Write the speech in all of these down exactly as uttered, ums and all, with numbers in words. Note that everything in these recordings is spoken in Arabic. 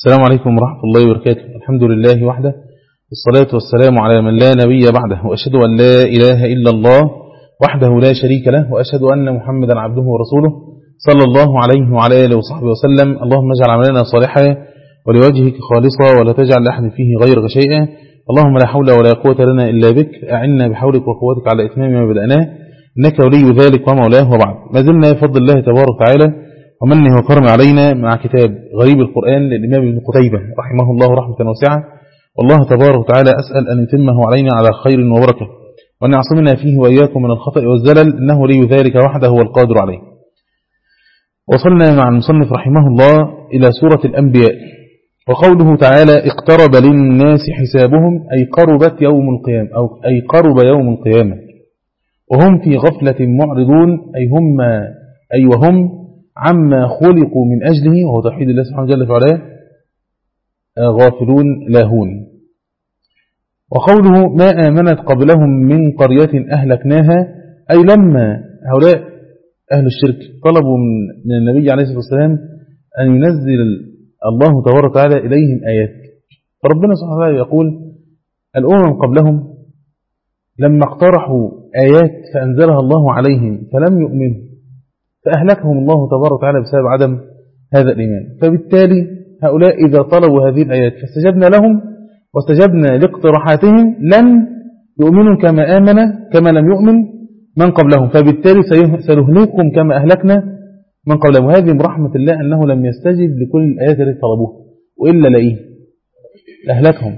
السلام عليكم ورحمة الله وبركاته. الحمد لله وحده، والصلاة والسلام على من لا نبي بعده، وأشهد أن لا إله إلا الله وحده لا شريك له، وأشهد أن محمدا عبده ورسوله صلى الله عليه وعلى آله وصحبه وسلم. اللهم اجعل عملنا صالحا ولوجهك خالصا ولا تجعل لأحد فيه غيرك شيئا. اللهم لا حول ولا قوة لنا إلا بك، أعنا بحولك وقوتك على إتمام ما بدأناه، إنك ولي ذلك ومولاه. وبعد، ما زلنا بفضل الله تبارك وتعالى ومنه وكرم علينا مع كتاب غريب القرآن للإمام ابن قتيبة رحمه الله رحمة واسعة. والله تبارك وتعالى أسأل أن يتمه علينا على خير وبركة، وأن يعصمنا فيه وإياكم من الخطأ والزلل، إنه لي ذلك وحده هو القادر عليه. وصلنا مع المصنف رحمه الله إلى سورة الأنبياء، وقوله تعالى: اقترب للناس حسابهم، أي قربت يوم القيامة، أو أي قرب يوم القيامة، وهم في غفلة معرضون، أي هم أي وهم عما خلقوا من أجله، وهو توحيد الله سبحانه جل وعلا، غافلون لاهون. وقوله: ما آمنت قبلهم من قرية أهلكناها، أي لما هؤلاء أهل الشرك طلبوا من النبي عليه الصلاة والسلام أن ينزل الله تبارك وتعالى إليهم آيات، فربنا سبحانه وتعالى يقول: الأمم قبلهم لما اقترحوا آيات فأنزلها الله عليهم فلم يؤمنوا، فأهلكهم الله تبارك وتعالى بسبب عدم هذا الإيمان. فبالتالي هؤلاء إذا طلبوا هذه الآيات فاستجبنا لهم واستجبنا لاقتراحاتهم، لن يؤمنوا كما آمن كما لم يؤمن من قبلهم، فبالتالي سنهلكهم كما أهلكنا من قبلهم. وهذه برحمة الله أنه لم يستجب لكل الآيات التي طلبوها، وإلا لئيه أهلكهم.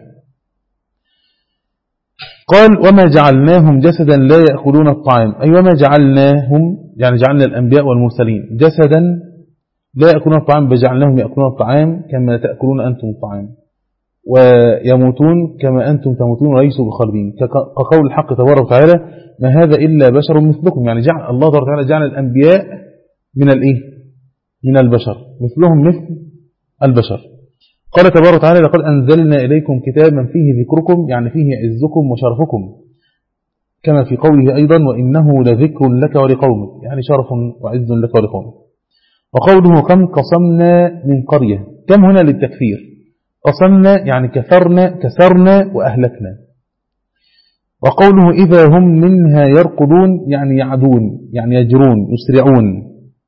قال: وما جعلناهم جسدا لا يأكلون الطعام، أي وما جعلناهم يعني جعلنا الأنبياء والمرسلين جسدا لا يأكلون الطعام، بجعلناهم يأكلون الطعام كما تأكلون أنتم الطعام، ويموتون كما أنتم تموتون وليسوا بخالدين، كقول الحق تبارك وتعالى: ما هذا إلا بشر مثلكم. يعني جعل الله تبارك وتعالى جعل الأنبياء من الإيه؟ من البشر، مثلهم مثل البشر. قال تبارك وتعالى: لقد أنزلنا إليكم كتابا فيه ذكركم، يعني فيه عزكم وشرفكم، كما في قوله أيضا: وإنه لذكر لك ولقومك، يعني شرف وعز لك ولقومك. وقوله: كم قصمنا من قرية، كم هنا للتكثير، قصمنا يعني كثرنا كسرنا وأهلكنا. وقوله: إذا هم منها يرقدون، يعني يعدون يعني يجرون يسرعون،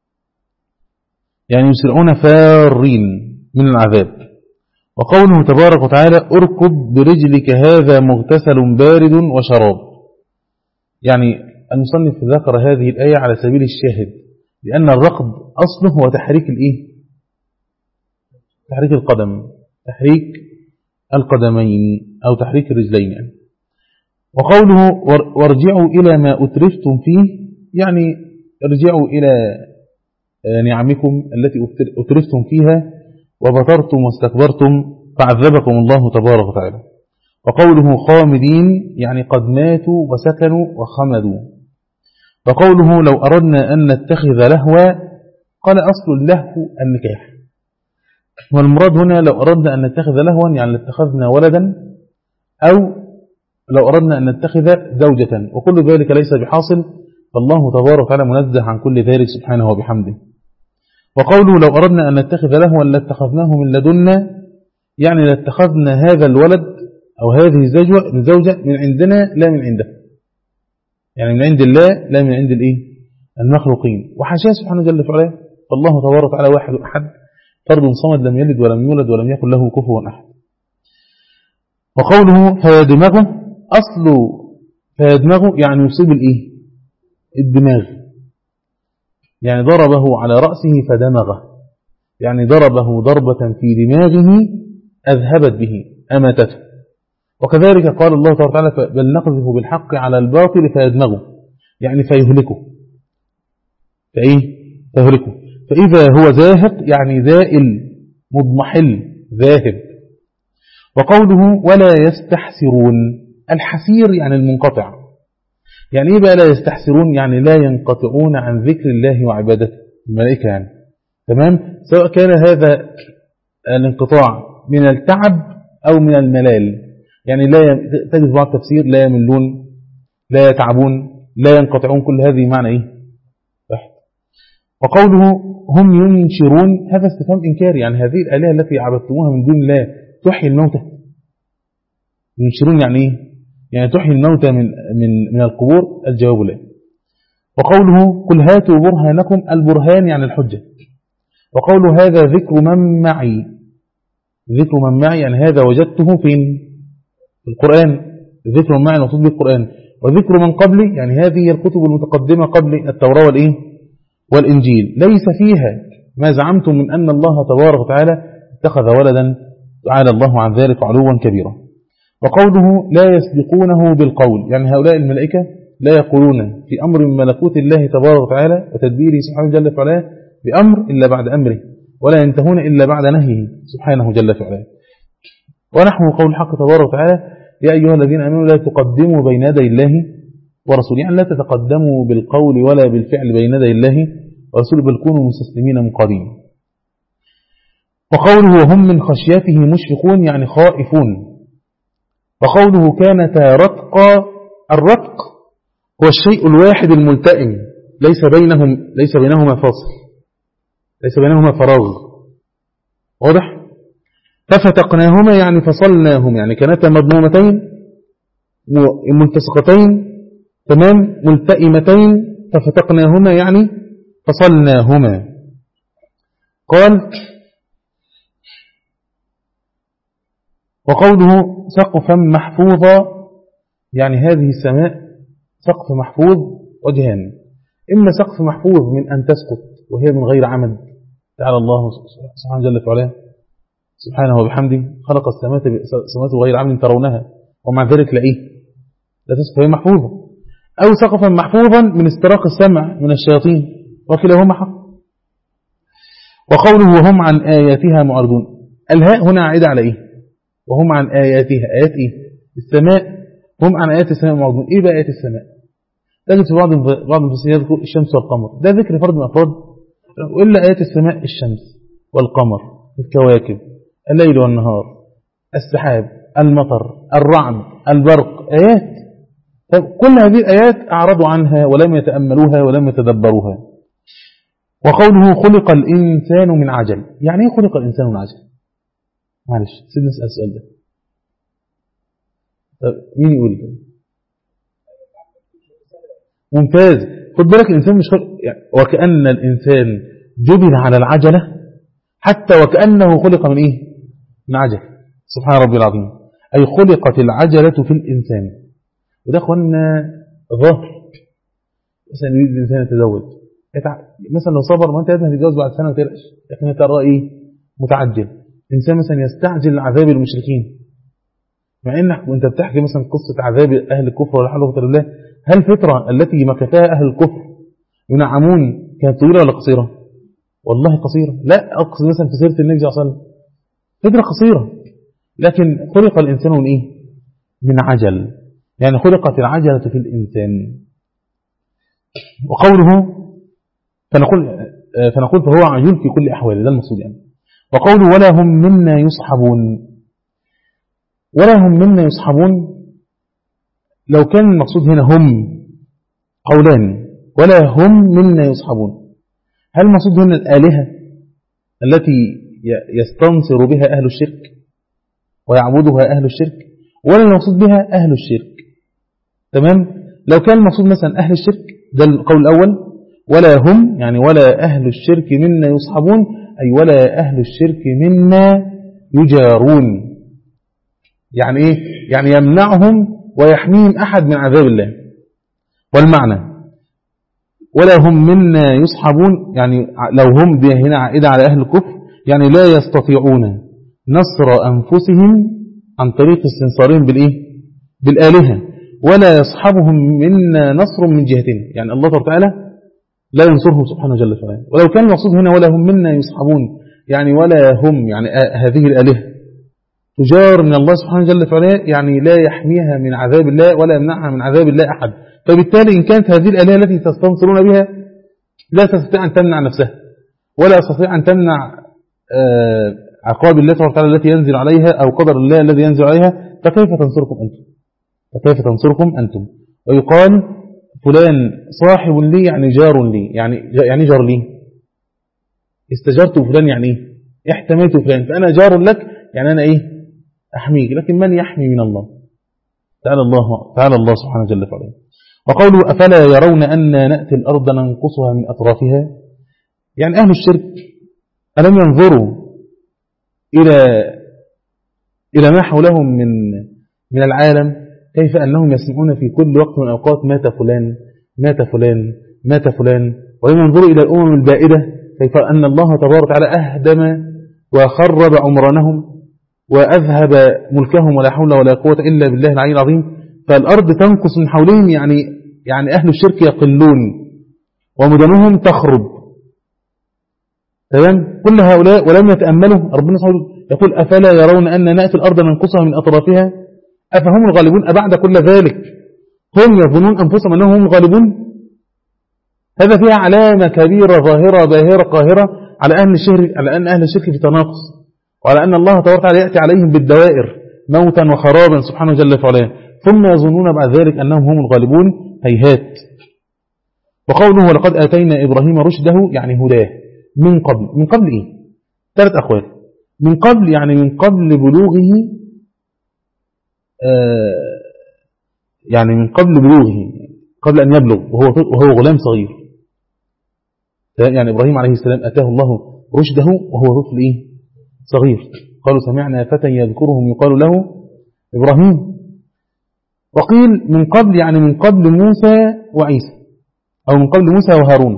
يعني يسرعون فارين من العذاب. وقوله تبارك وتعالى: اركض برجلك هذا مغتسل بارد وشراب، يعني المصنف ذكر هذه الآية على سبيل الشاهد، لأن الركض أصله هو تحريك الإيه؟ تحريك القدم، تحريك القدمين أو تحريك الرجلين يعني. وقوله: وارجعوا إلى ما أترفتم فيه، يعني ارجعوا إلى نعمكم التي أترفتم فيها وبطرتم واستكبرتم فعذبكم الله تبارك وتعالى. وقوله: خامدين، يعني قد ماتوا وسكنوا وخمدوا. وقوله: لو أردنا أن نتخذ لهوا، قال: أصل اللهو النكاح، والمراد هنا لو أردنا أن نتخذ لهوا يعني اتخذنا ولدا، أو لو أردنا أن نتخذ زوجة، وكل ذلك ليس بحاصل، فالله تبارك وتعالى منزه عن كل ذلك سبحانه وبحمده. وقوله: لو أردنا أن نتخذ لهوا لاتخذناه من لدنا، يعني لاتخذنا هذا الولد أو هذه الزوجة من عندنا لا من عنده، يعني من عند الله لا من عند الإيه؟ المخلوقين. وحاشاه سبحانه جل وعلا، فالله تبارك وتعالى واحد أحد فرد صمد، لم يلد ولم يولد ولم يكن له كفوا أحد. وقوله: فيدمغه، أصل فيدمغه يعني يصيب الإيه؟ الدماغ، يعني ضربه على رأسه فدمغه، يعني ضربه ضربة في دماغه أذهبت به أماتته. وكذلك قال الله تعالى وتعالى: بل نقذف بالحق على الباطل فيدمغه، يعني فيهلكه، فإيه؟ فيهلكه. فإذا هو زاهق يعني زائل مضمحل ذاهب. وقوله: ولا يستحسرون، الحسير يعني المنقطع، يعني إيه بقى لا يستحسرون؟ يعني لا ينقطعون عن ذكر الله وعبادته، الملائكة يعني، تمام، سواء كان هذا الانقطاع من التعب أو من الملال، يعني لا تجد بعض التفسير لا يملون لا يتعبون لا ينقطعون، كل هذه معنى إيه؟ واحد. وقوله هم ينشرون هذا استفهام إنكار، يعني هذه الآلهة التي عبدتموها من دون الله تحيي الموتى. ينشرون يعني إيه؟ يعني تحيي الموتى من, من, من القبور. الجواب لا. وقوله قل هاتوا برهانكم، البرهان يعني الحجة. وقوله هذا ذكر من معي، ذكر من معي يعني هذا وجدته فين؟ في القرآن. ذكر من معي المقصود به القرآن. وذكر من قبلي يعني هذه الكتب المتقدمة قبل التوراة والإيه؟ والإنجيل، ليس فيها ما زعمتم من أن الله تبارك وتعالى اتخذ ولدا، تعالى الله عن ذلك علوا كبيرا. وقوله لا يسبقونه بالقول يعني هؤلاء الملائكة لا يقولون في أمر من ملكوت الله تبارك وتعالى وتدبيره سبحانه جل وعلا بأمر إلا بعد أمره، ولا ينتهون إلا بعد نهيه سبحانه جل وعلا. ونحو قول الحق تبارك وتعالى يا أيها الذين آمنوا لا تقدموا بين يدي الله ورسوله، يعني لا تتقدموا بالقول ولا بالفعل بين يدي الله ورسوله بل كونوا مستسلمين منقادين. وقوله وهم من خشيته مشفقون يعني خائفون. وقوله كانتا رتقا، الرتق هو الشيء الواحد الملتئم ليس بينهم ليس بينهما فاصل، ليس بينهما فراغ، واضح؟ ففتقناهما يعني فصلناهم، يعني كانتا مضمومتين ملتصقتين تمام ملتئمتين، ففتقناهما يعني فصلناهما. قال وقوله سقفا محفوظا يعني هذه السماء سقف محفوظ وجهان، إما سقف محفوظ من أن تسقط وهي من غير عمد، تعالى الله سبحانه جل وعلا سبحانه وبحمده خلق السماوات بغير عمد ترونها ومع ذلك لا إيه لا تسقط وهي محفوظة، أو سقفا محفوظا من استراق السمع من الشياطين، وكلاهما حق. وقوله وهم عن آياتها معرضون، الهاء هنا عائدة على إيه؟ وهم عن آياتها، آيات إيه؟ السماء، هم عن آيات السماء معرضون. إيه بقى آيات السماء؟ تجد في بعض بعض المفسرين يذكر الشمس والقمر، ده ذكر فرد من أفراد، وإلا آيات السماء الشمس والقمر الكواكب الليل والنهار السحاب المطر الرعد البرق، آيات. كل هذه الآيات أعرضوا عنها ولم يتأملوها ولم يتدبروها. وقوله خلق الإنسان من عجل، يعني إيه خلق الإنسان من عجل؟ معلش سيدنا نسأل السؤال ده. طب مين يقول ده؟ ممتاز. خد بالك الإنسان مش خلق يعني وكأن الإنسان جبل على العجلة، حتى وكأنه خلق من إيه؟ من عجل. سبحان ربي العظيم. أي خلقت العجلة في الإنسان. وده أخوانا ظاهر. مثلا يريد الإنسان يتزوج مثلا لو صبر ما أنت لازم تتجوز بعد سنة وترقش، لكن ترى إيه؟ متعجل. إنسان مثلا يستعجل عذاب المشركين، مع إنك وأنت بتحكي مثلا قصة عذاب أهل الكفر ولا حول ولا قوة إلا بالله، هل الفترة التي مكثها أهل الكفر ينعمون كانت طويلة ولا قصيرة؟ والله قصيرة. لا أقصد مثلا في سيرة النبي صلى الله عليه وسلم فترة قصيرة، لكن خلق الإنسان من إيه؟ من عجل، يعني خلقت العجلة في الإنسان. وقوله فنقول فنقول فهو عجول في كل أحواله، ده المقصود يعني. وقوله ولا هم منا يصحبون، ولا هم منا يصحبون لو كان المقصود هنا هم قولان، ولا هم منا يصحبون، هل المقصود هنا الآلهة التي يستنصر بها أهل الشرك ويعبدها أهل الشرك، ولا المقصود بها أهل الشرك؟ تمام. لو كان المقصود مثلا أهل الشرك ده القول الأول، ولا هم يعني ولا أهل الشرك منا يصحبون، أي ولا أهل الشرك منا يجارون، يعني إيه؟ يعني يمنعهم ويحميهم أحد من عذاب الله. والمعنى ولا هم منا يصحبون يعني لو هم دي هنا عائدة على أهل الكفر، يعني لا يستطيعون نصر أنفسهم عن طريق استنصارهم بالإيه؟ بالآلهة، ولا يصحبهم منا نصر من جهتنا، يعني الله تعالى لا ينصرهم سبحانه جل وعلا. ولو كان المقصود هنا ولا هم منا يصحبون يعني ولا هم يعني هذه الآلهة تجار من الله سبحانه جل وعلا، يعني لا يحميها من عذاب الله ولا يمنعها من عذاب الله أحد. فبالتالي إن كانت هذه الآلهة التي تستنصرون بها لا تستطيع أن تمنع نفسها ولا تستطيع أن تمنع عقاب الله سبحانه وتعالى التي ينزل عليها أو قدر الله الذي ينزل عليها، فكيف تنصركم أنتم؟ فكيف تنصركم أنتم؟ ويقال فلان صاحب لي يعني جار لي، يعني يعني جار لي استجرت فلان يعني إيه؟ احتميت فلان، فأنا جار لك يعني أنا إيه؟ أحميك. لكن من يحمي من الله؟ تعالى الله تعالى الله سبحانه جل وعلا. وقوله أفلا يرون أن نأتي الأرض ننقصها من أطرافها، يعني أهل الشرك ألم ينظروا إلى إلى ما حولهم من من العالم، كيف أنهم يسمعون في كل وقت من الأوقات مات فلان مات فلان مات فلان، ولم ينظروا إلى الأمم البائدة كيف أن الله تبارك وتعالى أهدم وخرب عمرانهم وأذهب ملكهم ولا حول ولا قوة إلا بالله العلي العظيم. فالأرض تنقص من حولهم، يعني يعني أهل الشرك يقلون ومدنهم تخرب. تمام؟ كل هؤلاء ولم يتأملوا. ربنا سبحانه يقول أفلا يرون أن نأتي الأرض ننقصها من أطرافها أفهم الغالبون أبعد كل ذلك هم يظنون أنفسهم أنهم هم الغالبون. هذا فيها علامة كبيرة ظاهرة باهرة قاهرة على أهل الشرك، على أن أهل الشرك في تناقص، وعلى أن الله تبارك وتعالى يأتي عليهم بالدوائر موتا وخرابا سبحانه جل وعلا، ثم يظنون بعد ذلك أنهم هم الغالبون. هيهات. وقوله ولقد آتينا إبراهيم رشده يعني هداه من قبل. من قبل إيه؟ ثلاث أقوال. من قبل يعني من قبل بلوغه، آه يعني من قبل بلوغه، قبل أن يبلغ وهو وهو غلام صغير. يعني إبراهيم عليه السلام أتاه الله رشده وهو طفل إيه؟ صغير. قالوا سمعنا فتى يذكرهم يقال له إبراهيم. وقيل من قبل يعني من قبل موسى وعيسى، أو من قبل موسى وهارون.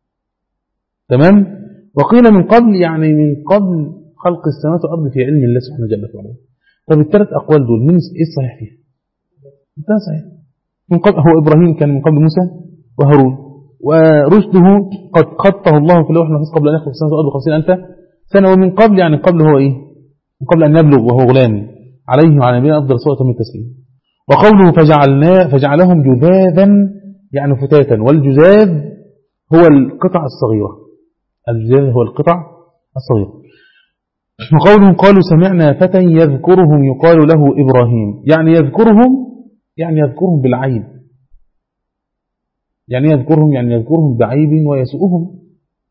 تمام؟ وقيل من قبل يعني من قبل خلق السماوات والأرض في علم الله سبحانه جل وعلا. طب الثلاث أقوال دول مين إيه الصحيح فيها؟ ده صحيح. من قبل هو إبراهيم كان من قبل موسى وهارون، ورشده قد خطه الله في اللوح المحفوظ قبل أن يخلق السماوات والأرض خمسين ألف سنة. ومن قبل يعني قبل هو إيه؟ من قبل أن يبلغ وهو غلام عليه وعلى نبينا أفضل صلاة من التسليم. وقوله فجعلنا فجعلهم جذاذا يعني فتاتا، والجذاذ هو القطع الصغيرة. الجذاذ هو القطع الصغيرة. وقولهم قالوا سمعنا فتى يذكرهم يقال له إبراهيم، يعني يذكرهم يعني يذكرهم بالعيب، يعني يذكرهم يعني يذكرهم بعيب ويسوءهم.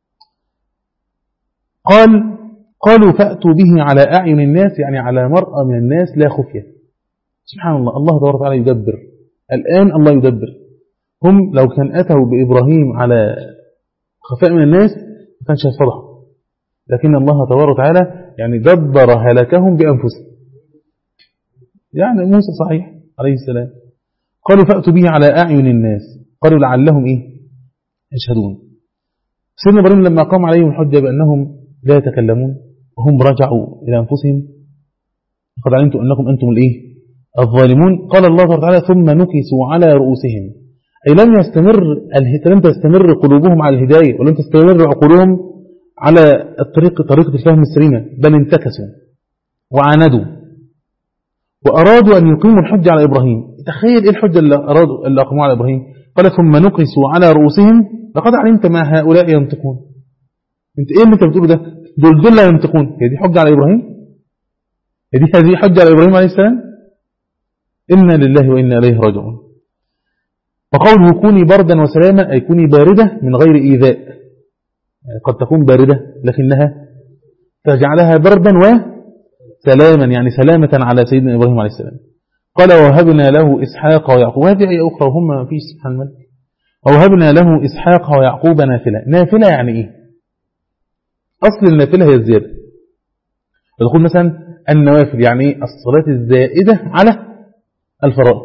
قال قالوا فأتوا به على أعين الناس، يعني على مرأى من الناس لا خفية. سبحان الله، الله تبارك وتعالى يدبر. الآن الله يدبر. هم لو كان أتوا بإبراهيم على خفاء من الناس ما كانش يصلحوا، لكن الله تبارك وتعالى يعني دبر هلكهم بأنفسهم. يعني موسى صحيح عليه السلام قالوا فأتوا به على أعين الناس، قالوا لعلهم إيه؟ يشهدون. سيدنا إبراهيم لما قام عليهم الحجة بأنهم لا يتكلمون وهم رجعوا إلى أنفسهم قد علمتم أنكم أنتم الإيه؟ الظالمون. قال الله تعالى ثم نكسوا على رؤوسهم، أي لم يستمر لم تستمر قلوبهم على الهداية، ولم تستمر عقولهم على الطريق طريقة الفهم السليمة، بل انتكسوا وعاندوا وأرادوا أن يقيموا الحجة على إبراهيم. تخيل إيه الحجة اللي أرادوا اللي أقاموا على إبراهيم؟ قال ثم نكسوا على رؤوسهم لقد علمت ما هؤلاء ينطقون. انت ايه اللي انت بتقوله ده؟ دول دول لا ينطقون. هي دي حجة على إبراهيم؟ هي دي هذه حجة على إبراهيم عليه السلام؟ إنا لله وإنا إليه راجعون. وقوله كوني بردا وسلاما أي كوني باردة من غير إيذاء، يعني قد تكون باردة لكنها فجعلها بردا وسلاما يعني سلامة على سيدنا إبراهيم عليه السلام. قال وهبنا له إسحاق ويعقوب، هذه أي أخرى وهم ما فيش سبحان الملك. ووهبنا له إسحاق ويعقوب نافلة. نافلة يعني إيه؟ أصل النافلة هي الزيادة. يقول مثلا النوافل يعني إيه؟ الصلاة الزائدة على الفرائض.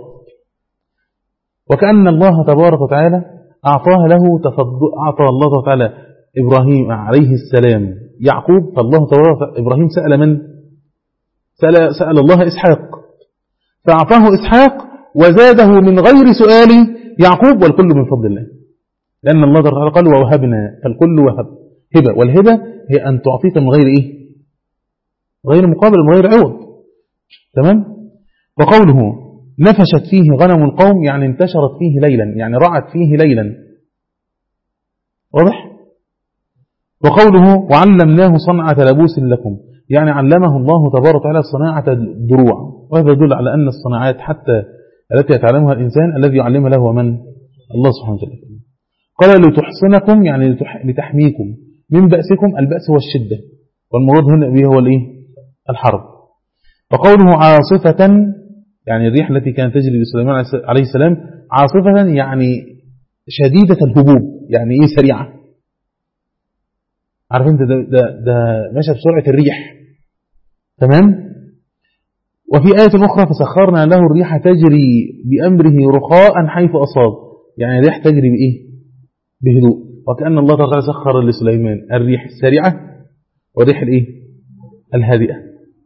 وكأن الله تبارك وتعالى أعطاها له تفضل، أعطى الله تعالى إبراهيم عليه السلام يعقوب، فالله تبارك إبراهيم سأل من؟ سأل, سأل الله إسحاق، فأعطاه إسحاق وزاده من غير سؤال يعقوب، والكل من فضل الله. لأن الله تعالى قال ووهبنا، فالكل وهب هبة، والهبة هي أن تعطيك من غير إيه؟ غير مقابل، من غير عوض. تمام؟ وقوله نفشت فيه غنم القوم يعني انتشرت فيه ليلا، يعني رعت فيه ليلا. واضح؟ وقوله وعلمناه صنعة لبوس لكم، يعني علمه الله تبارك وتعالى صناعة الدروع. وهذا يدل على أن الصناعات حتى التي يتعلمها الإنسان الذي يعلمها له من؟ الله سبحانه وتعالى. قال لتحصنكم يعني لتحميكم من بأسكم، البأس هو الشدة، والمراد هنا به هو الإيه؟ الحرب. فقوله عاصفة يعني الريح التي كانت تجري لسليمان عليه السلام عاصفة يعني شديدة الهبوب، يعني إيه؟ سريعة. عارف انت ده, ده, ده ماشى بسرعة الريح. تمام. وفي آية أخرى فسخرنا له الريح تجري بأمره رخاء حيث أصاب، يعني الريح تجري بإيه؟ بهدوء. وكأن الله تعالى سخر لسليمان الريح السريعة والريح الإيه؟ الهادئة.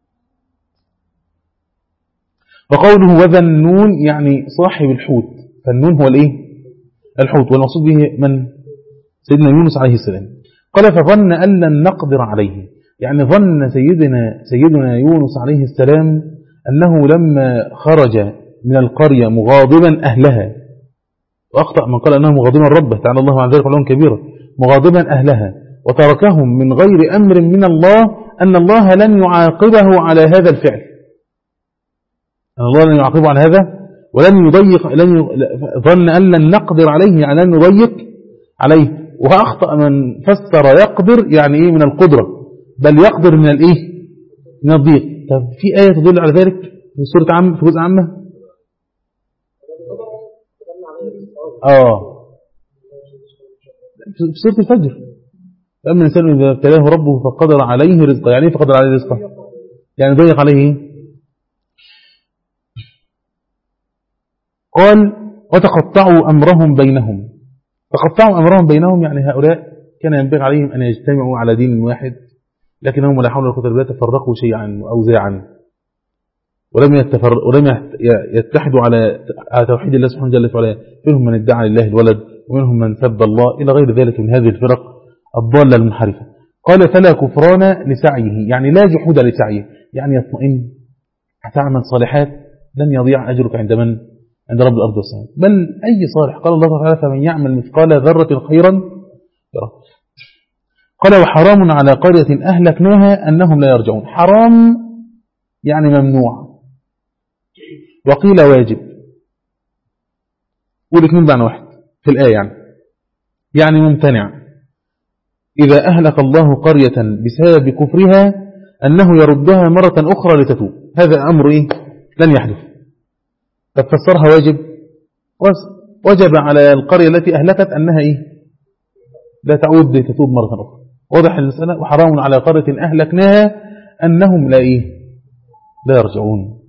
وقوله وذا النون يعني صاحب الحوت، فالنون هو الإيه؟ الحوت، والمقصود به من؟ سيدنا يونس عليه السلام. قال فظن أن لن نقدر عليه، يعني ظن سيدنا سيدنا يونس عليه السلام أنه لما خرج من القرية مغاضبا أهلها، وأخطأ من قال أنه مغاضبا ربه تعالى الله عن ذلك علوا كبيرا، مغاضبا أهلها وتركهم من غير أمر من الله، أن الله لن يعاقبه على هذا الفعل، أن الله لن يعاقبه على هذا ولن يضيق، لن ي... ظن أن لن نقدر عليه يعني لن نضيق عليه. وأخطأ من فسر يقدر يعني إيه؟ من القدرة، بل يقدر من الإيه؟ من الضيق. طب في آية تدل على ذلك في سورة عام في جزء عامة؟ آه في سورة الفجر فأما الإنسان إذا ابتلاه ربه فقدر عليه رزقه، يعني فقدر عليه رزقه يعني ضيق عليه. قال وتقطعوا أمرهم بينهم، تقطعوا أمرهم بينهم يعني هؤلاء كان ينبغي عليهم أن يجتمعوا على دين واحد، لكنهم لا حول ولا قوة إلا بالله تفرقوا شيئا وأوزاعا، ولم ولم يتحدوا على توحيد الله سبحانه جل وعلا. منهم من ادعى لله الولد، ومنهم من سب الله، إلى غير ذلك من هذه الفرق الضالة المنحرفة. قال فلا كفران لسعيه، يعني لا جحود لسعيه، يعني يطمئن هتعمل صالحات لن يضيع أجرك عند من؟ عند رب الأرض والسماء، بل أي صالح. قال الله تعالى فمن يعمل مثقال ذرة خيرا يره. قال وحرام على قرية أهلكناها أنهم لا يرجعون، حرام يعني ممنوع، وقيل واجب، والاثنين بمعنى واحد في الآية، يعني يعني ممتنع. إذا أهلك الله قرية بسبب كفرها أنه يردها مرة أخرى لتتوب، هذا أمر إيه؟ لن يحدث. فتفسرها واجب، وجب على القرية التي أهلكت أنها إيه؟ لا تعود لتتوب مرة أخرى. واضح المسألة. وحرام على قرية أهلكناها أنهم لا إيه؟ لا يرجعون.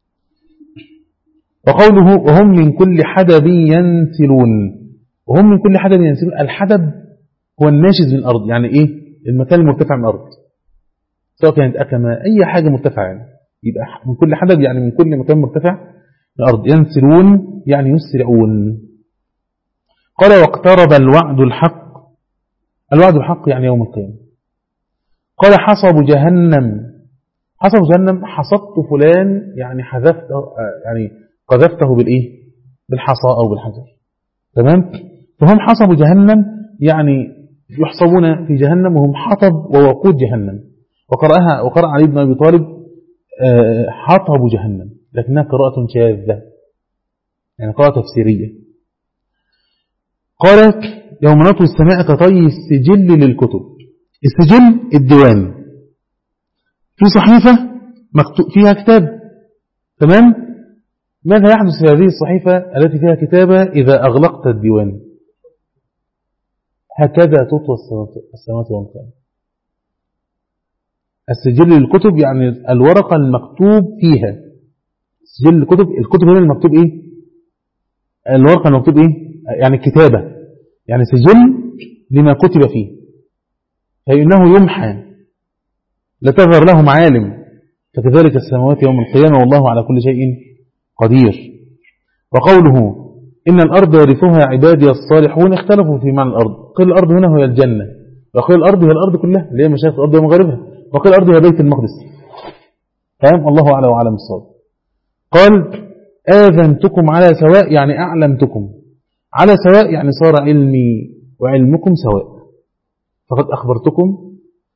وقوله وهم من كل حدب ينسلون، وهم من كل حدب ينسلون، الحدب هو الناشز من الأرض، يعني إيه؟ المكان المرتفع من الأرض، سواء كانت أكمة أي حاجة مرتفعة، يعني يبقى من كل حدب يعني من كل مكان مرتفع من الأرض. ينسلون يعني يسرعون. قال واقترب الوعد الحق، الوعد الحق يعني يوم القيامة. قال حصب جهنم، حصب جهنم حصبت فلان يعني حذفته، يعني قذفته بالإيه؟ بالحصى أو بالحجر. تمام. فهم حصب جهنم يعني يحصبون في جهنم وهم حطب ووقود جهنم. وقرأها وقرأ علي بن أبي طالب حطب جهنم، لكنها قراءة شاذة، يعني قراءة تفسيرية. قالت يوم نطوي السماء كطي السجل للكتب. السجل الديوان، في صحيفة مكتوب فيها كتاب. تمام. ماذا يحدث في هذه الصحيفة التي فيها كتابة إذا أغلقت الديوان؟ هكذا تطوى السماوات والأرض. السجل للكتب يعني الورقة المكتوب فيها. سجل الكتب، الكتب هنا المكتوب إيه؟ الورقة المكتوب إيه؟ يعني الكتابة، يعني سجل لما كتب فيه، فإنه يمحى لا تظهر له معالم. فكذلك السماوات يوم القيامة والله على كل شيء قدير. وقوله إن الأرض يرثها عبادي الصالحون، اختلفوا في معنى الأرض، قيل الأرض هنا هي الجنة، وقيل الأرض هي الأرض كلها اللي هي مشارق الأرض ومغاربها، وقيل الأرض هي بيت المقدس. فهم الله أعلى وعلم الصواب. قال آذنتكم على سواء يعني أعلمتكم على سواء، يعني صار علمي وعلمكم سواء، فقد أخبرتكم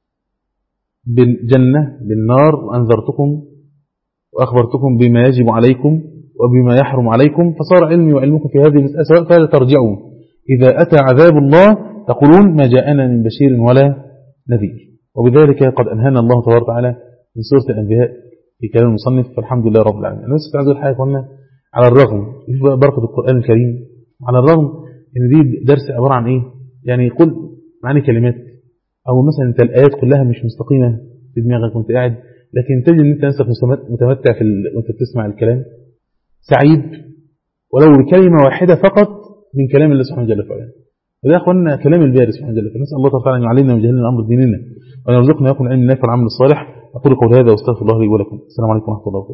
بالجنة بالنار، وأنذرتكم وأخبرتكم بما يجب عليكم وبما يحرم عليكم، فصار علمي وعلمكم في هذه المسألة سواء. فلا ترجعوا إذا أتى عذاب الله تقولون ما جاءنا من بشير ولا نذير. وبذلك قد أنهانا الله تبارك وتعالى من سورة الأنبياء في كلام المصنف، فالحمد لله رب العالمين. أنا بس عايز أقول حاجة قلنا على الرغم بركة القرآن الكريم، على الرغم إن دي درس عبارة عن إيه؟ يعني قل معاني كلمات، أو مثلا أنت الآيات كلها مش مستقيمة في دماغك وأنت قاعد، لكن تجد أن أنت نفسك متمتع في ال... وأنت بتسمع الكلام، سعيد ولو بكلمة واحدة فقط من كلام الله سبحانه وتعالى. وده يا أخواننا كلام الباري سبحانه وتعالى. فنسأل الله تعالى أن يعلمنا من جهلنا الأمر ديننا وأن يرزقنا ويكون علم النافع والعمل الصالح. أقول قول هذا وأستغفر الله لي ولكم. السلام عليكم ورحمة الله وبركاته.